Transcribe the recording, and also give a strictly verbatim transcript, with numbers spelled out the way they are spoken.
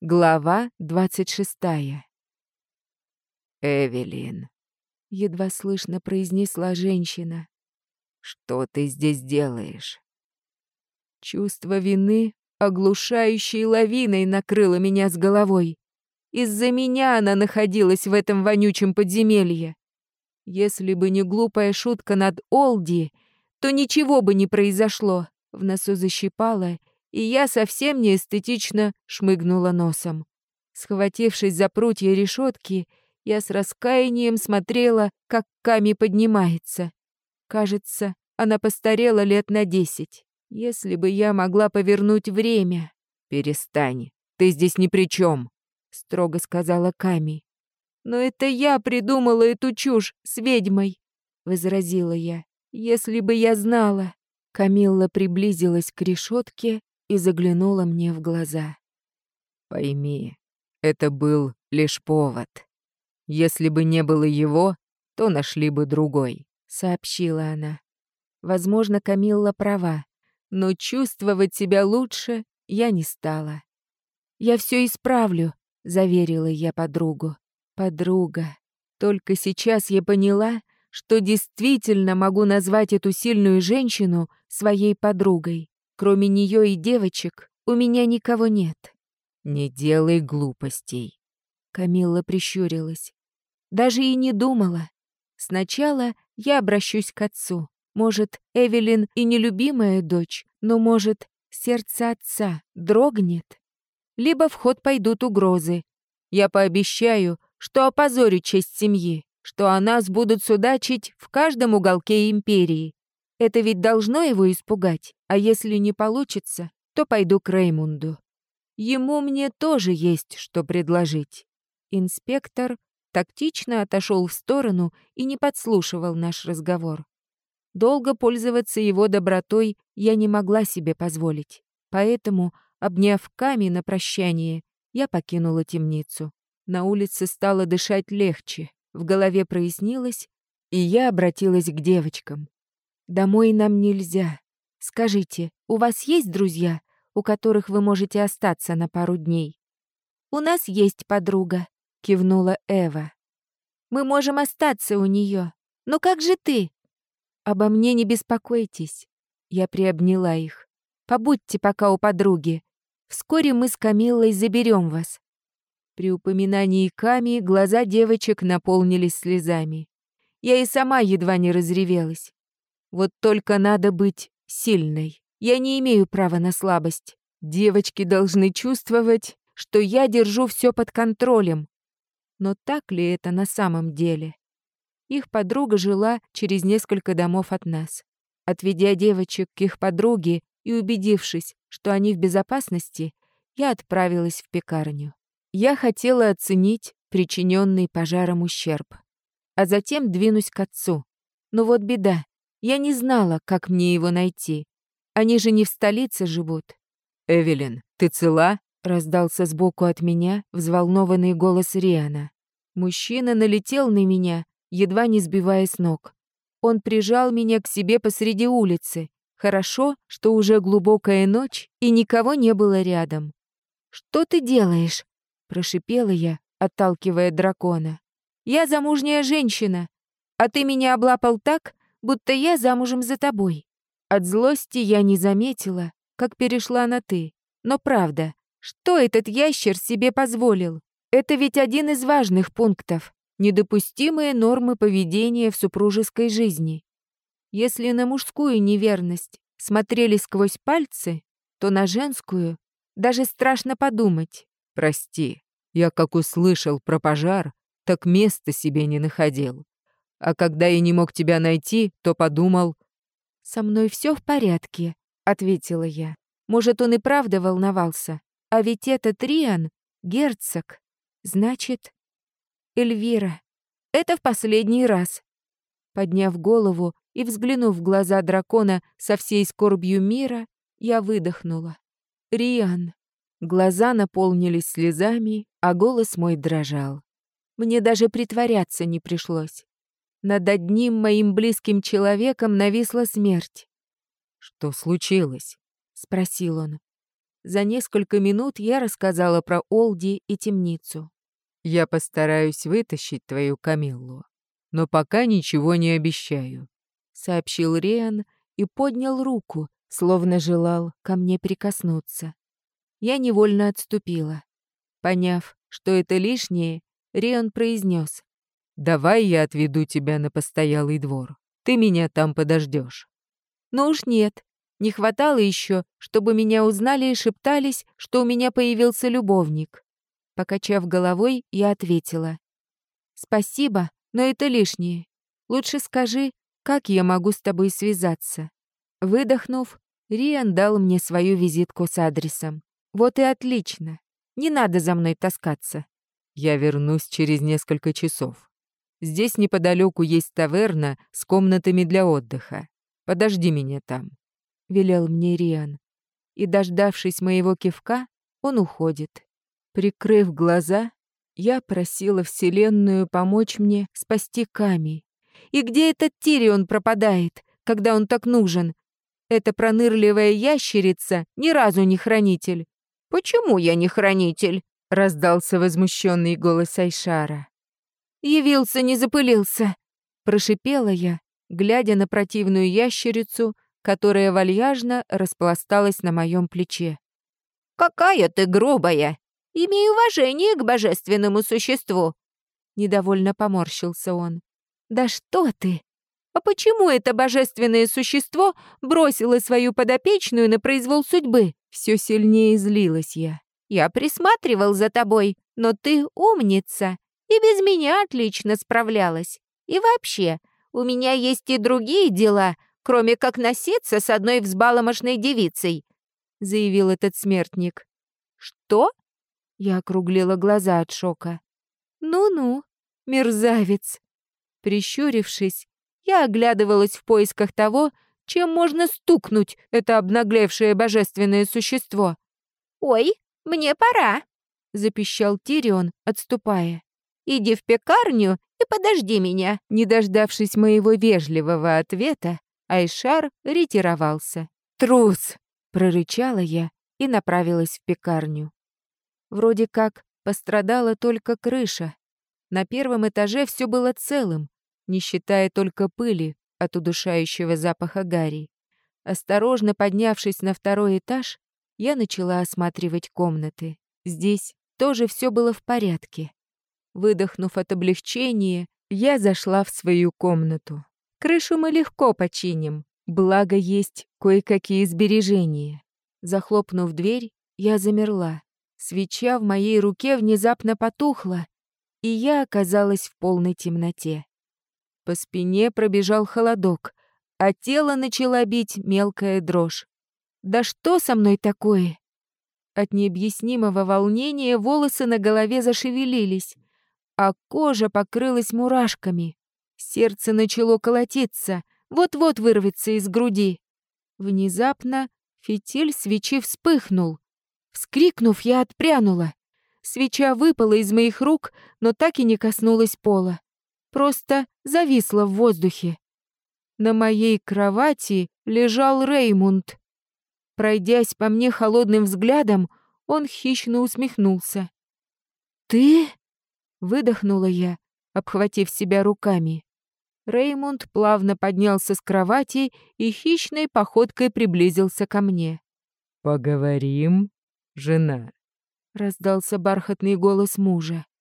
Глава двадцать шестая. «Эвелин», — едва слышно произнесла женщина, — «что ты здесь делаешь?» Чувство вины оглушающей лавиной накрыло меня с головой. Из-за меня она находилась в этом вонючем подземелье. Если бы не глупая шутка над Олди, то ничего бы не произошло. В носу защипало, и я совсем неэстетично шмыгнула носом. Схватившись за прутья решетки, я с раскаянием смотрела, как Ками поднимается. Кажется, она постарела лет на десять. Если бы я могла повернуть время... «Перестань, ты здесь ни при чем», — строго сказала Ками. «Но это я придумала эту чушь с ведьмой», — возразила я. «Если бы я знала...» Камилла приблизилась к решетке и заглянула мне в глаза. «Пойми, это был лишь повод. Если бы не было его, то нашли бы другой», — сообщила она. Возможно, Камилла права, но чувствовать себя лучше я не стала. «Я все исправлю», — заверила я подругу. «Подруга. Только сейчас я поняла, что действительно могу назвать эту сильную женщину своей подругой. Кроме нее и девочек у меня никого нет». «Не делай глупостей», — Камилла прищурилась. «Даже и не думала. Сначала я обращусь к отцу. Может, Эвелин и нелюбимая дочь, но, может, сердце отца дрогнет? Либо в ход пойдут угрозы. Я пообещаю, что опозорю честь семьи, что о нас будут судачить в каждом уголке империи. Это ведь должно его испугать, а если не получится, то пойду к Реймунду. Ему мне тоже есть что предложить». Инспектор тактично отошел в сторону и не подслушивал наш разговор. Долго пользоваться его добротой я не могла себе позволить, поэтому, обняв Ками на прощание, я покинула темницу. На улице стало дышать легче, в голове прояснилось, и я обратилась к девочкам. «Домой нам нельзя. Скажите, у вас есть друзья, у которых вы можете остаться на пару дней?» «У нас есть подруга», — кивнула Эва. «Мы можем остаться у нее. Но как же ты?» «Обо мне не беспокойтесь», — я приобняла их. «Побудьте пока у подруги. Вскоре мы с Камиллой заберем вас». При упоминании Ками глаза девочек наполнились слезами. Я и сама едва не разревелась. Вот только надо быть сильной. Я не имею права на слабость. Девочки должны чувствовать, что я держу все под контролем. Но так ли это на самом деле? Их подруга жила через несколько домов от нас. Отведя девочек к их подруге и убедившись, что они в безопасности, я отправилась в пекарню. Я хотела оценить причиненный пожаром ущерб, а затем двинусь к отцу. Но вот беда, я не знала, как мне его найти. Они же не в столице живут. «Эвелин, ты цела?» — раздался сбоку от меня взволнованный голос Риана. Мужчина налетел на меня, едва не сбивая с ног. Он прижал меня к себе посреди улицы. Хорошо, что уже глубокая ночь, и никого не было рядом. «Что ты делаешь?» — прошипела я, отталкивая дракона. «Я замужняя женщина, а ты меня облапал так, будто я замужем за тобой». От злости я не заметила, как перешла на «ты». Но правда, что этот ящер себе позволил? Это ведь один из важных пунктов. Недопустимые нормы поведения в супружеской жизни. Если на мужскую неверность смотрели сквозь пальцы, то на женскую даже страшно подумать. «Прости, я как услышал про пожар, так места себе не находил. А когда я не мог тебя найти, то подумал...» «Со мной все в порядке», — ответила я. Может, он и правда волновался. А ведь этот Риан — герцог. Значит... Эльвира, это в последний раз. Подняв голову и взглянув в глаза дракона со всей скорбью мира, я выдохнула. Риан. Глаза наполнились слезами, а голос мой дрожал. Мне даже притворяться не пришлось. Над одним моим близким человеком нависла смерть. «Что случилось?» — спросил он. За несколько минут я рассказала про Олди и темницу. «Я постараюсь вытащить твою Камиллу, но пока ничего не обещаю», — сообщил Риан и поднял руку, словно желал ко мне прикоснуться. Я невольно отступила. Поняв, что это лишнее, Риан произнес: «Давай я отведу тебя на постоялый двор. Ты меня там подождешь». «Ну уж нет. Не хватало еще, чтобы меня узнали и шептались, что у меня появился любовник». Покачав головой, я ответила: «Спасибо, но это лишнее. Лучше скажи, как я могу с тобой связаться?» Выдохнув, Риан дал мне свою визитку с адресом. «Вот и отлично. Не надо за мной таскаться». «Я вернусь через несколько часов. Здесь неподалеку есть таверна с комнатами для отдыха. Подожди меня там», — велел мне Риан. И, дождавшись моего кивка, он уходит. Прикрыв глаза, я просила Вселенную помочь мне спасти Ками. И где этот Тирион пропадает, когда он так нужен? Эта пронырливая ящерица ни разу не хранитель. «Почему я не хранитель?» — раздался возмущенный голос Айшара. «Явился, не запылился!» — прошипела я, глядя на противную ящерицу, которая вальяжно распласталась на моем плече. «Какая ты грубая! Имей уважение к божественному существу!» Недовольно поморщился он. «Да что ты! А почему это божественное существо бросило свою подопечную на произвол судьбы?» Все сильнее злилась я. «Я присматривал за тобой, но ты умница и без меня отлично справлялась. И вообще, у меня есть и другие дела, кроме как носиться с одной взбаломошной девицей», — заявил этот смертник. «Что?» — я округлила глаза от шока. «Ну-ну, мерзавец». Прищурившись, я оглядывалась в поисках того, чем можно стукнуть это обнаглевшее божественное существо. «Ой, мне пора», — запищал Тирион, отступая. «Иди в пекарню и подожди меня». Не дождавшись моего вежливого ответа, Айшар ретировался. «Трус!» — прорычала я и направилась в пекарню. Вроде как пострадала только крыша. На первом этаже все было целым, не считая только пыли от удушающего запаха гари. Осторожно поднявшись на второй этаж, я начала осматривать комнаты. Здесь тоже все было в порядке. Выдохнув от облегчения, я зашла в свою комнату. Крышу мы легко починим, благо есть кое-какие сбережения. Захлопнув дверь, я замерла. Свеча в моей руке внезапно потухла, и я оказалась в полной темноте. По спине пробежал холодок, а тело начала бить мелкая дрожь. Да что со мной такое? От необъяснимого волнения волосы на голове зашевелились, а кожа покрылась мурашками. Сердце начало колотиться, вот-вот вырвется из груди. Внезапно фитиль свечи вспыхнул. Вскрикнув, я отпрянула. Свеча выпала из моих рук, но так и не коснулась пола. Просто зависла в воздухе. На моей кровати лежал Реймунд. Пройдясь по мне холодным взглядом, он хищно усмехнулся. «Ты?» — выдохнула я, обхватив себя руками. Реймунд плавно поднялся с кровати и хищной походкой приблизился ко мне. «Поговорим, жена», — раздался бархатный голос мужа.